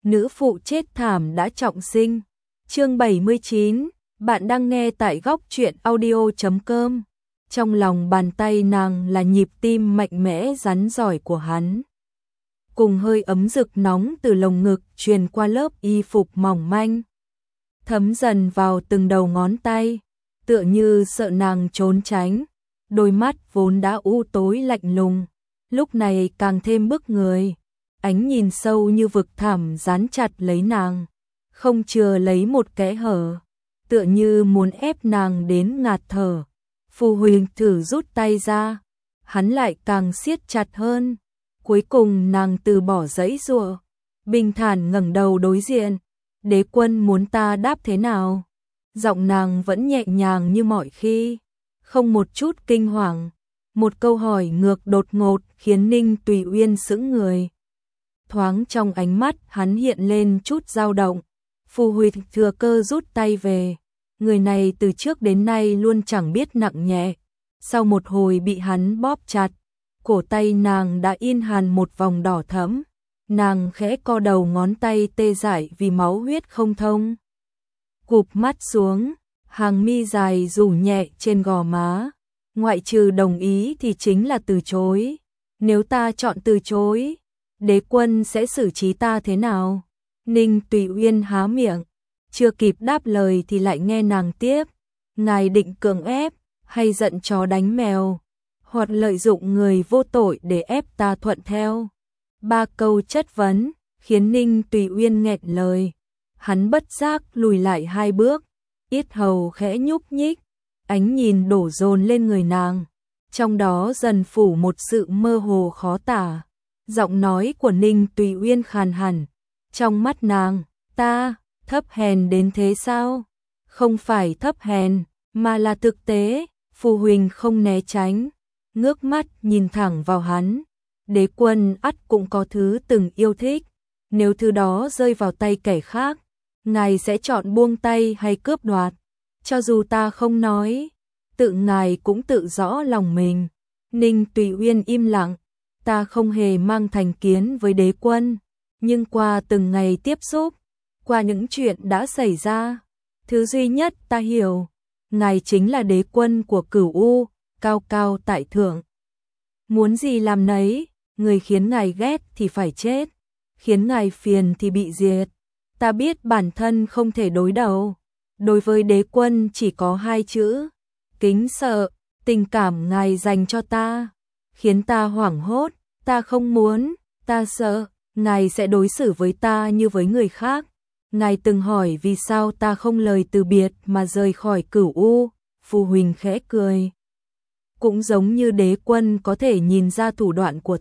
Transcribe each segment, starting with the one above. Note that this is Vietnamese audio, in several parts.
nữ phụ chết thảm đã trọng sinh. Chương 79, bạn đang nghe tại góc truyện audio.com. Trong lòng bàn tay nàng là nhịp tim mạnh mẽ rắn giỏi của hắn, cùng hơi ấm rực nóng từ lồng ngực truyền qua lớp y phục mỏng manh, thấm dần vào từng đầu ngón tay, tựa như sợ nàng trốn tránh. Đôi mắt vốn đã u tối lạnh lùng, lúc này càng thêm bức người, ánh nhìn sâu như vực thẳm dán chặt lấy nàng, không chừa lấy một kẽ hở, tựa như muốn ép nàng đến ngạt thở. Phù Huỳnh thử rút tay ra, hắn lại càng siết chặt hơn. Cuối cùng nàng từ bỏ giãy giụa, bình thản ngẩng đầu đối diện. Đế quân muốn ta đáp thế nào? Giọng nàng vẫn nhẹ nhàng như mọi khi, không một chút kinh hoàng. Một câu hỏi ngược đột ngột khiến Ninh Tùy Uyên sững người. Thoáng trong ánh mắt hắn hiện lên chút dao động. Phù Huỳnh thừa cơ rút tay về. Người này từ trước đến nay luôn chẳng biết nặng nhẹ. Sau một hồi bị hắn bóp chặt, cổ tay nàng đã in hằn một vòng đỏ thẫm. Nàng khẽ co đầu, ngón tay tê dại vì máu huyết không thông. Cụp mắt xuống, hàng mi dài rủ nhẹ trên gò má. Ngoại trừ đồng ý thì chính là từ chối. Nếu ta chọn từ chối, đế quân sẽ xử trí ta thế nào? Ninh Tùy Uyên há miệng, chưa kịp đáp lời thì lại nghe nàng tiếp. Ngài định cưỡng ép, hay giận chó đánh mèo, hoặc lợi dụng người vô tội để ép ta thuận theo? Ba câu chất vấn khiến Ninh Tùy Uyên nghẹn lời. Hắn bất giác lùi lại hai bước, yết hầu khẽ nhúc nhích, ánh nhìn đổ dồn lên người nàng, trong đó dần phủ một sự mơ hồ khó tả. Giọng nói của Ninh Tùy Uyên khàn hẳn, trong mắt nàng, ta thấp hèn đến thế sao? Không phải thấp hèn, mà là thực tế. Phù Huỳnh không né tránh, ngước mắt nhìn thẳng vào hắn. Đế quân ắt cũng có thứ từng yêu thích, nếu thứ đó rơi vào tay kẻ khác, ngài sẽ chọn buông tay hay cướp đoạt? Cho dù ta không nói, tự ngài cũng tự rõ lòng mình. Ninh Tùy Uyên im lặng. Ta không hề mang thành kiến với đế quân, nhưng qua từng ngày tiếp xúc, qua những chuyện đã xảy ra, thứ duy nhất ta hiểu, ngài chính là đế quân của Cửu U, cao cao tại thượng. Muốn gì làm nấy, người khiến ngài ghét thì phải chết, khiến ngài phiền thì bị diệt. Ta biết bản thân không thể đối đầu, đối với đế quân chỉ có hai chữ: kính sợ. Tình cảm ngài dành cho ta khiến ta hoảng hốt, ta không muốn, ta sợ ngài sẽ đối xử với ta như với người khác. Ngài từng hỏi vì sao ta không lời từ biệt mà rời khỏi Cửu U. Phù Huỳnh khẽ cười. Cũng giống như đế quân có thể nhìn ra thủ đoạn của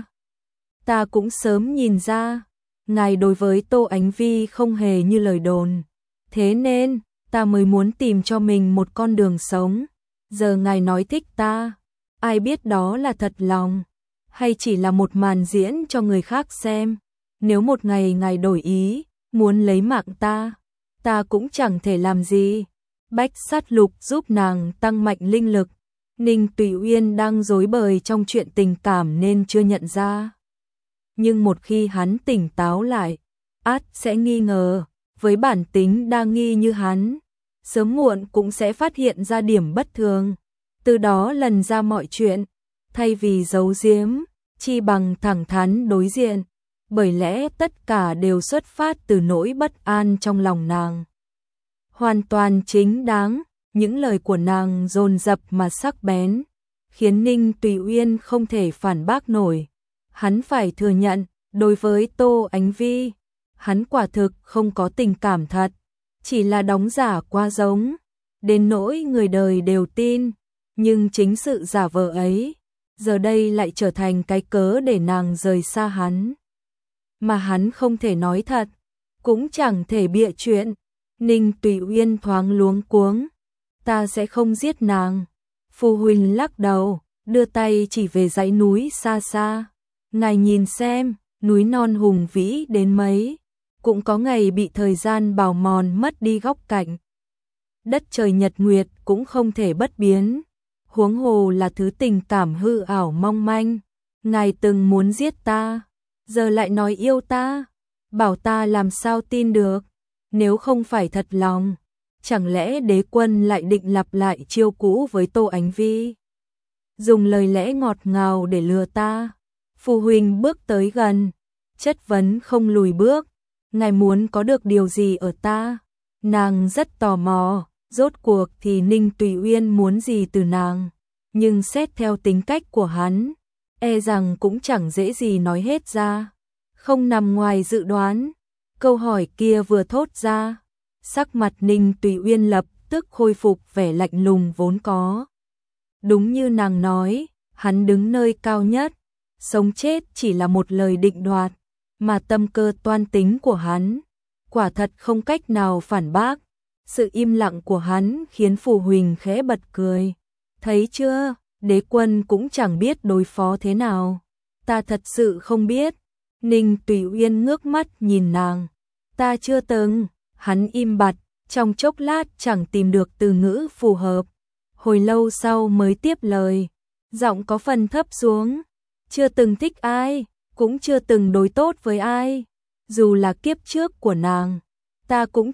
ta cũng sớm nhìn ra. Ngài đối với Tô Ánh Vi không hề như lời đồn, thế nên ta mới muốn tìm cho mình một con đường sống. Giờ ngài nói thích ta, ai biết đó là thật lòng hay chỉ là một màn diễn cho người khác xem. Nếu một ngày ngài đổi ý, muốn lấy mạng ta cũng chẳng thể làm gì. Bách Sát Lục giúp nàng tăng mạnh linh lực. Ninh Tùy Uyên đang rối bời trong chuyện tình cảm nên chưa nhận ra, nhưng một khi hắn tỉnh táo lại, ắt sẽ nghi ngờ. Với bản tính đa nghi như hắn, sớm muộn cũng sẽ phát hiện ra điểm bất thường, từ đó lần ra mọi chuyện. Thay vì giấu giếm, chi bằng thẳng thắn đối diện, bởi lẽ tất cả đều xuất phát từ nỗi bất an trong lòng nàng. Hoàn toàn chính đáng, những lời của nàng dồn dập mà sắc bén, khiến Ninh Tùy Uyên không thể phản bác nổi. Hắn phải thừa nhận, đối với Tô Ánh Vi, hắn quả thực không có tình cảm thật, chỉ là đóng giả quá giống, đến nỗi người đời đều tin. Nhưng chính sự giả vờ ấy, giờ đây lại trở thành cái cớ để nàng rời xa hắn. Mà hắn không thể nói thật, cũng chẳng thể bịa chuyện. Ninh Tùy Uyên thoáng luống cuống. Ta sẽ không giết nàng. Phù Huỳnh lắc đầu, đưa tay chỉ về dãy núi xa xa. Ngài nhìn xem, núi non hùng vĩ đến mấy, cũng có ngày bị thời gian bào mòn mất đi góc cạnh. Đất trời nhật nguyệt cũng không thể bất biến, huống hồ là thứ tình cảm hư ảo mong manh. Ngài từng muốn giết ta, giờ lại nói yêu ta. bảo ta làm sao tin được, nếu không phải thật lòng, chẳng lẽ đế quân lại định lặp lại chiêu cũ với Tô Ánh Vi, dùng lời lẽ ngọt ngào để lừa ta. Phụ huynh bước tới gần, chất vấn không lùi bước, ngài muốn có được điều gì ở ta? Nàng rất tò mò, rốt cuộc thì Ninh Tùy Uyên muốn gì từ nàng, nhưng xét theo tính cách của hắn, e rằng cũng chẳng dễ gì nói hết ra. Không nằm ngoài dự đoán, câu hỏi kia vừa thốt ra, sắc mặt Ninh Tùy Uyên lập tức khôi phục vẻ lạnh lùng vốn có. Đúng như nàng nói, hắn đứng nơi cao nhất, sống chết chỉ là một lời định đoạt, mà tâm cơ toan tính của hắn, quả thật không cách nào phản bác. Sự im lặng của hắn khiến Phù Huỳnh khẽ bật cười. Thấy chưa, đế quân cũng chẳng biết đối phó thế nào. Ta thật sự không biết. Ninh Tùy Uyên ngước mắt nhìn nàng. Ta chưa từng. Hắn im bặt, trong chốc lát chẳng tìm được từ ngữ phù hợp. Hồi lâu sau mới tiếp lời, giọng có phần thấp xuống. Chưa từng thích ai, cũng chưa từng đối tốt với ai. Dù là kiếp trước của nàng, ta cũng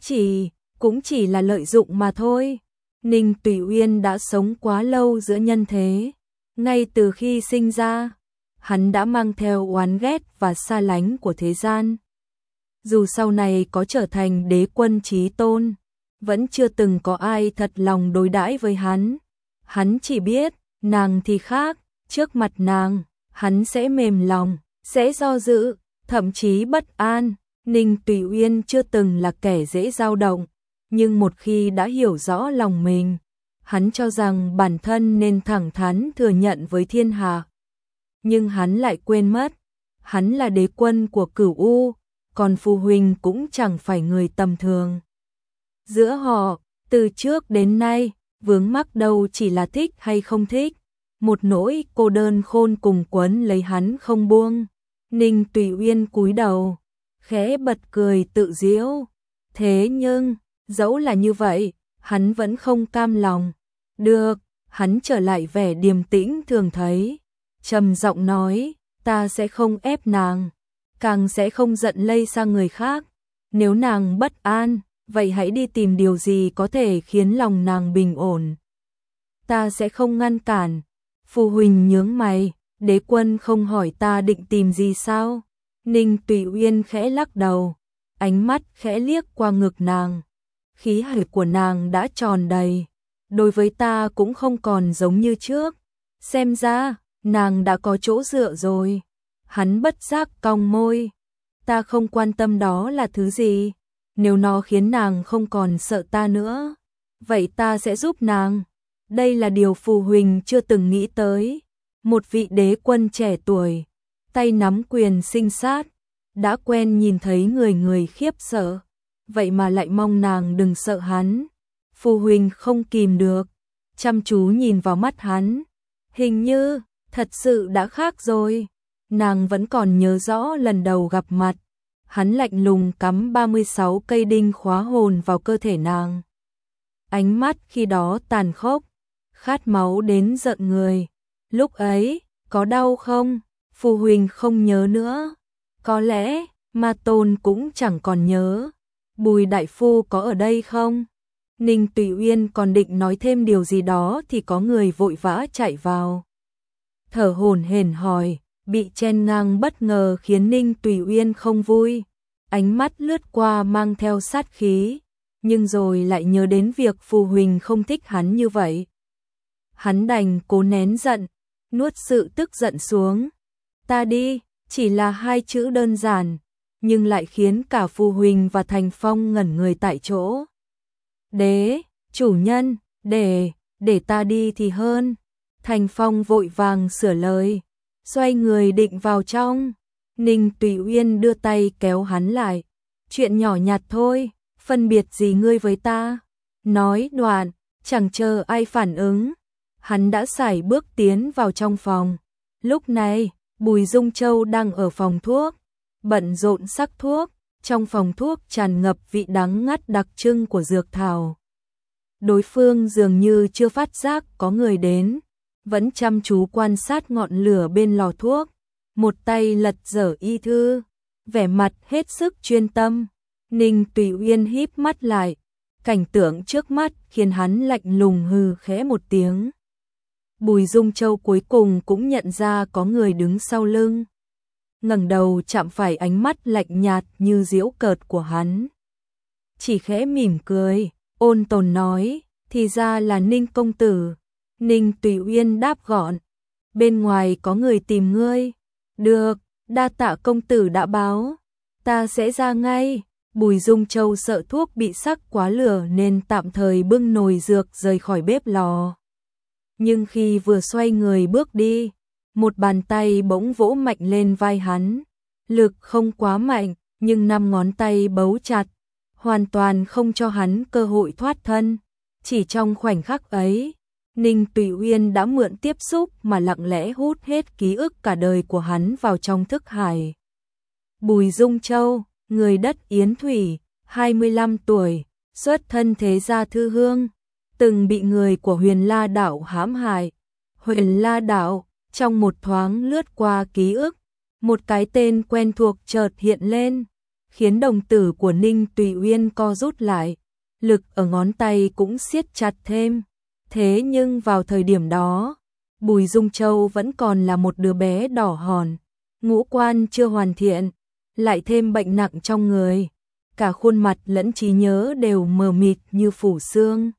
chỉ là lợi dụng mà thôi. Ninh Tùy Uyên đã sống quá lâu giữa nhân thế. Ngay từ khi sinh ra, hắn đã mang theo oán ghét và xa lánh của thế gian. Dù sau này có trở thành đế quân chí tôn, vẫn chưa từng có ai thật lòng đối đãi với hắn. Hắn chỉ biết, nàng thì khác, trước mặt nàng, hắn sẽ mềm lòng, sẽ do dự, thậm chí bất an. Ninh Tùy Uyên chưa từng là kẻ dễ dao động, nhưng một khi đã hiểu rõ lòng mình, hắn cho rằng bản thân nên thẳng thắn thừa nhận với thiên hạ. Nhưng hắn lại quên mất, hắn là đế quân của Cửu U, còn Phù Huỳnh cũng chẳng phải người tầm thường. Giữa họ, từ trước đến nay, vướng mắc đâu chỉ là thích hay không thích, một nỗi cô đơn khôn cùng quấn lấy hắn không buông. Ninh Tùy Uyên cúi đầu, khẽ bật cười tự giễu. Thế nhưng, dẫu là như vậy, hắn vẫn không cam lòng. Được, hắn trở lại vẻ điềm tĩnh thường thấy, trầm giọng nói, ta sẽ không ép nàng, càng sẽ không giận lây sang người khác. Nếu nàng bất an, vậy hãy đi tìm điều gì có thể khiến lòng nàng bình ổn. Ta sẽ không ngăn cản. Phù Huỳnh nhướng mày, đế quân không hỏi ta định tìm gì sao? Ninh Tùy Uyên khẽ lắc đầu, ánh mắt khẽ liếc qua ngực nàng. Khí hải của nàng đã tròn đầy, đối với ta cũng không còn giống như trước. Xem ra, nàng đã có chỗ dựa rồi. Hắn bất giác cong môi. Ta không quan tâm đó là thứ gì. Nếu nó khiến nàng không còn sợ ta nữa, vậy ta sẽ giúp nàng. Đây là điều Phù Huỳnh chưa từng nghĩ tới. Một vị đế quân trẻ tuổi, tay nắm quyền sinh sát, đã quen nhìn thấy người người khiếp sợ, vậy mà lại mong nàng đừng sợ hắn. Phù Huỳnh không kìm được, chăm chú nhìn vào mắt hắn. Hình như, thật sự đã khác rồi. Nàng vẫn còn nhớ rõ lần đầu gặp mặt. Hắn lạnh lùng cắm 36 cây đinh khóa hồn vào cơ thể nàng. Ánh mắt khi đó tàn khốc, khát máu đến giận người. Lúc ấy, có đau không? Phù Huỳnh không nhớ nữa. Có lẽ, Ma Tôn cũng chẳng còn nhớ. Bùi đại phu có ở đây không? Ninh Tùy Uyên còn định nói thêm điều gì đó thì có người vội vã chạy vào. Thở hổn hển hỏi, bị chen ngang bất ngờ khiến Ninh Tùy Uyên không vui. Ánh mắt lướt qua mang theo sát khí, nhưng rồi lại nhớ đến việc Phù Huỳnh không thích hắn như vậy. Hắn đành cố nén giận, nuốt sự tức giận xuống. Ta đi, chỉ là hai chữ đơn giản, nhưng lại khiến cả Phù Huỳnh và Thành Phong ngẩn người tại chỗ. Đế, chủ nhân, để ta đi thì hơn. Thành Phong vội vàng sửa lời, xoay người định vào trong. Ninh Tùy Uyên đưa tay kéo hắn lại. Chuyện nhỏ nhặt thôi, phân biệt gì ngươi với ta? Nói đoạn, chẳng chờ ai phản ứng, hắn đã sải bước tiến vào trong phòng. Lúc này, Bùi Dung Châu đang ở phòng thuốc, bận rộn sắc thuốc. Trong phòng thuốc tràn ngập vị đắng ngắt đặc trưng của dược thảo. Đối phương dường như chưa phát giác có người đến, vẫn chăm chú quan sát ngọn lửa bên lò thuốc, một tay lật dở y thư. vẻ mặt hết sức chuyên tâm. Ninh Tùy Uyên híp mắt lại, cảnh tượng trước mắt khiến hắn lạnh lùng hừ khẽ một tiếng. Bùi Dung Châu cuối cùng cũng nhận ra có người đứng sau lưng. Ngẩng đầu chạm phải ánh mắt lạnh nhạt như giễu cợt của hắn. Chỉ khẽ mỉm cười, ôn tồn nói, thì ra là Ninh công tử. Ninh Tùy Uyên đáp gọn, bên ngoài có người tìm ngươi. Được, đa tạ công tử đã báo, ta sẽ ra ngay. Bùi Dung Châu sợ thuốc bị sắc quá lửa nên tạm thời bưng nồi dược rời khỏi bếp lò. Nhưng khi vừa xoay người bước đi, một bàn tay bỗng vỗ mạnh lên vai hắn. Lực không quá mạnh, nhưng 5 ngón tay bấu chặt, hoàn toàn không cho hắn cơ hội thoát thân. Chỉ trong khoảnh khắc ấy, Ninh Tùy Uyên đã mượn tiếp xúc mà lặng lẽ hút hết ký ức cả đời của hắn vào trong thức hải. Bùi Dung Châu, người đất Yến Thủy, 25 tuổi, xuất thân thế gia thư hương, từng bị người của Huyền La Đảo hãm hại. Huyền La Đảo, trong một thoáng lướt qua ký ức, một cái tên quen thuộc chợt hiện lên, khiến đồng tử của Ninh Tùy Uyên co rút lại, lực ở ngón tay cũng siết chặt thêm. Thế nhưng vào thời điểm đó, Bùi Dung Châu vẫn còn là một đứa bé đỏ hòn, ngũ quan chưa hoàn thiện, lại thêm bệnh nặng trong người, cả khuôn mặt lẫn trí nhớ đều mờ mịt như phủ xương.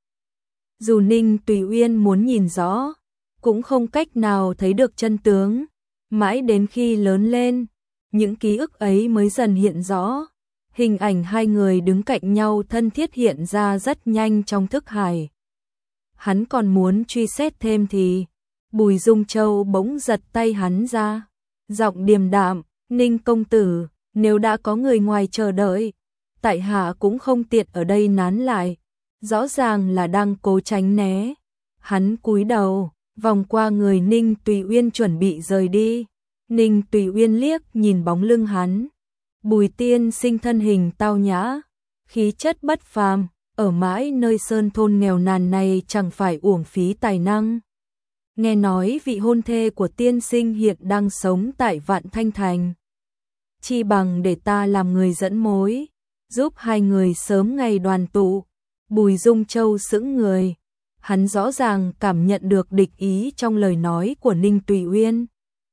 Dù Ninh Tùy Uyên muốn nhìn rõ, cũng không cách nào thấy được chân tướng, mãi đến khi lớn lên, những ký ức ấy mới dần hiện rõ. Hình ảnh hai người đứng cạnh nhau thân thiết hiện ra rất nhanh trong thức hải. Hắn còn muốn truy xét thêm thì Bùi Dung Châu bỗng giật tay hắn ra, giọng điềm đạm, Ninh công tử, nếu đã có người ngoài chờ đợi, tại hạ cũng không tiện ở đây nán lại. Rõ ràng là đang cố tránh né. Hắn cúi đầu, vòng qua người Ninh Tùy Uyên chuẩn bị rời đi. Ninh Tùy Uyên liếc nhìn bóng lưng hắn. Bùi tiên sinh thân hình tao nhã, khí chất bất phàm, ở mãi nơi sơn thôn nghèo nàn này chẳng phải uổng phí tài năng. Nghe nói vị hôn thê của tiên sinh hiện đang sống tại Vạn Thanh Thành. Chi bằng để ta làm người dẫn mối, giúp hai người sớm ngày đoàn tụ. Bùi Dung Châu sững người, hắn rõ ràng cảm nhận được địch ý trong lời nói của Ninh Tùy Uyên.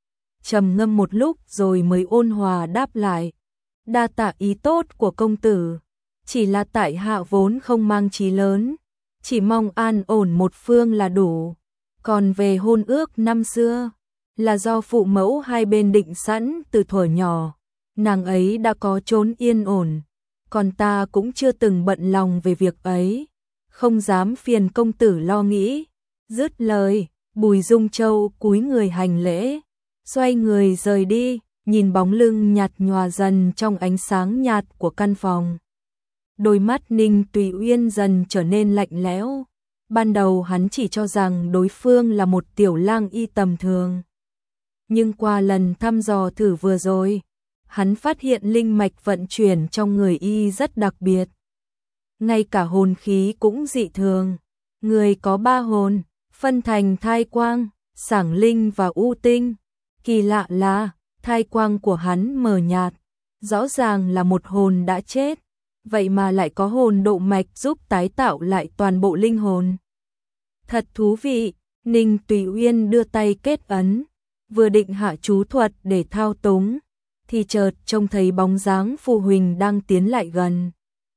Trầm ngâm một lúc rồi mới ôn hòa đáp lại, đa tạ ý tốt của công tử, chỉ là tại hạ vốn không mang chí lớn, chỉ mong an ổn một phương là đủ. Còn về hôn ước năm xưa, là do phụ mẫu hai bên định sẵn từ thuở nhỏ, nàng ấy đã có chốn yên ổn. Còn ta cũng chưa từng bận lòng về việc ấy, không dám phiền công tử lo nghĩ. Dứt lời, Bùi Dung Châu cúi người hành lễ, xoay người rời đi, nhìn bóng lưng nhạt nhòa dần trong ánh sáng nhạt của căn phòng. Đôi mắt Ninh Tùy Uyên dần trở nên lạnh lẽo. Ban đầu hắn chỉ cho rằng đối phương là một tiểu lang y tầm thường. Nhưng qua lần thăm dò thử vừa rồi, hắn phát hiện linh mạch vận chuyển trong người y rất đặc biệt. Ngay cả hồn khí cũng dị thường. Người có 3 hồn, phân thành thai quang, sảng linh và u tinh. Kỳ lạ là, thai quang của hắn mờ nhạt, rõ ràng là một hồn đã chết, vậy mà lại có hồn độ mạch giúp tái tạo lại toàn bộ linh hồn. Thật thú vị, Ninh Tùy Uyên đưa tay kết ấn, vừa định hạ chú thuật để thao túng, thì chợt trông thấy bóng dáng Phù Huỳnh đang tiến lại gần.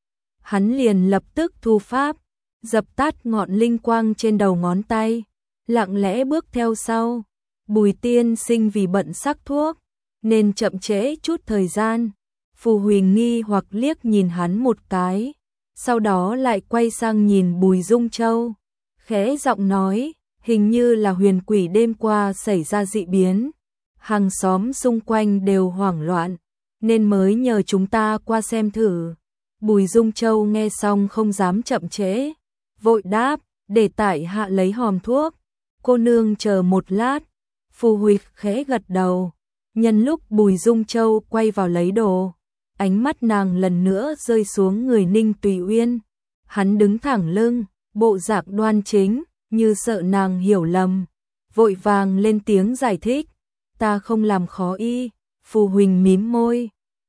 Hắn liền lập tức thu pháp, dập tắt ngọn linh quang trên đầu ngón tay, lặng lẽ bước theo sau. Bùi tiên sinh vì bận sắc thuốc, nên chậm trễ chút thời gian. Phù Huỳnh nghi hoặc liếc nhìn hắn một cái, sau đó lại quay sang nhìn Bùi Dung Châu, khẽ giọng nói, hình như là huyền quỷ đêm qua xảy ra dị biến. Hàng xóm xung quanh đều hoảng loạn, nên mới nhờ chúng ta qua xem thử. Bùi Dung Châu nghe xong không dám chậm trễ, vội đáp, để tại hạ lấy hòm thuốc. Cô nương chờ một lát. Phù Huỳnh khẽ gật đầu. Nhân lúc Bùi Dung Châu quay vào lấy đồ, ánh mắt nàng lần nữa rơi xuống người Ninh Tùy Uyên. Hắn đứng thẳng lưng, bộ dạng đoan chính, như sợ nàng hiểu lầm, vội vàng lên tiếng giải thích. Ta không làm khó y. Phù Huỳnh mím môi,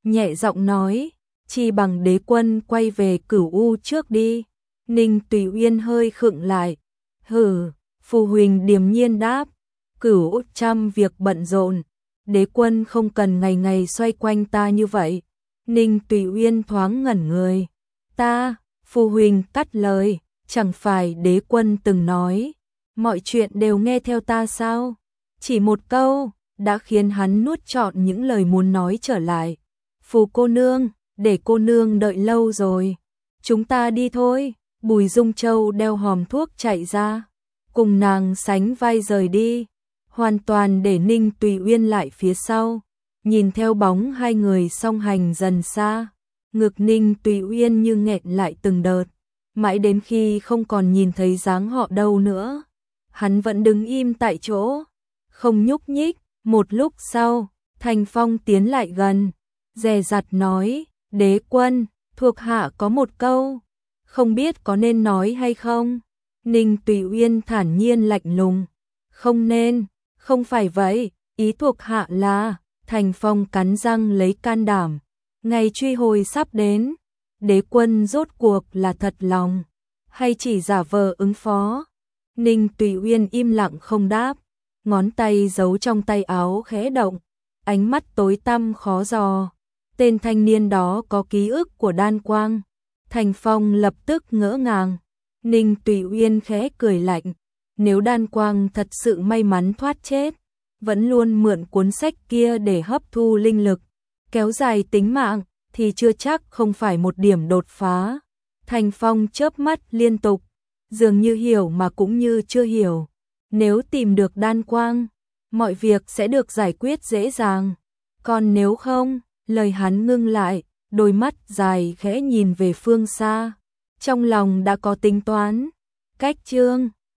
nhẹ giọng nói, chi bằng đế quân quay về Cửu U trước đi. Ninh Tùy Uyên hơi khựng lại, hừ, Phù Huỳnh điềm nhiên đáp, Cửu trăm việc bận rộn, đế quân không cần ngày ngày xoay quanh ta như vậy. Ninh Tùy Uyên thoáng ngẩn người, ta, Phù Huỳnh cắt lời, chẳng phải đế quân từng nói, mọi chuyện đều nghe theo ta sao? Chỉ một câu, đã khiến hắn nuốt trọn những lời muốn nói trở lại. Phù cô nương, để cô nương đợi lâu rồi. Chúng ta đi thôi. Bùi Dung Châu đeo hòm thuốc chạy ra, cùng nàng sánh vai rời đi, hoàn toàn để Ninh Tùy Uyên lại phía sau, nhìn theo bóng hai người song hành dần xa. Ngực Ninh Tùy Uyên như nghẹn lại từng đợt, mãi đến khi không còn nhìn thấy dáng họ đâu nữa, hắn vẫn đứng im tại chỗ, không nhúc nhích. Một lúc sau, Thành Phong tiến lại gần, dè dặt nói, đế quân, thuộc hạ có một câu, không biết có nên nói hay không. Ninh Tùy Uyên thản nhiên lạnh lùng, không nên, không phải vậy, ý thuộc hạ là. Thành Phong cắn răng lấy can đảm, ngày truy hồi sắp đến, đế quân rốt cuộc là thật lòng, hay chỉ giả vờ ứng phó. Ninh Tùy Uyên im lặng không đáp, ngón tay giấu trong tay áo khẽ động, ánh mắt tối tăm khó dò. Tên thanh niên đó có ký ức của Đan Quang. Thành Phong lập tức ngỡ ngàng. Ninh Tùy Uyên khẽ cười lạnh, nếu Đan Quang thật sự may mắn thoát chết, vẫn luôn mượn cuốn sách kia để hấp thu linh lực, kéo dài tính mạng, thì chưa chắc không phải một điểm đột phá. Thành Phong chớp mắt liên tục, dường như hiểu mà cũng như chưa hiểu. Nếu tìm được Đan Quang, mọi việc sẽ được giải quyết dễ dàng. Còn nếu không, lời hắn ngưng lại, đôi mắt dài khẽ nhìn về phương xa. Trong lòng đã có tính toán. Cách chương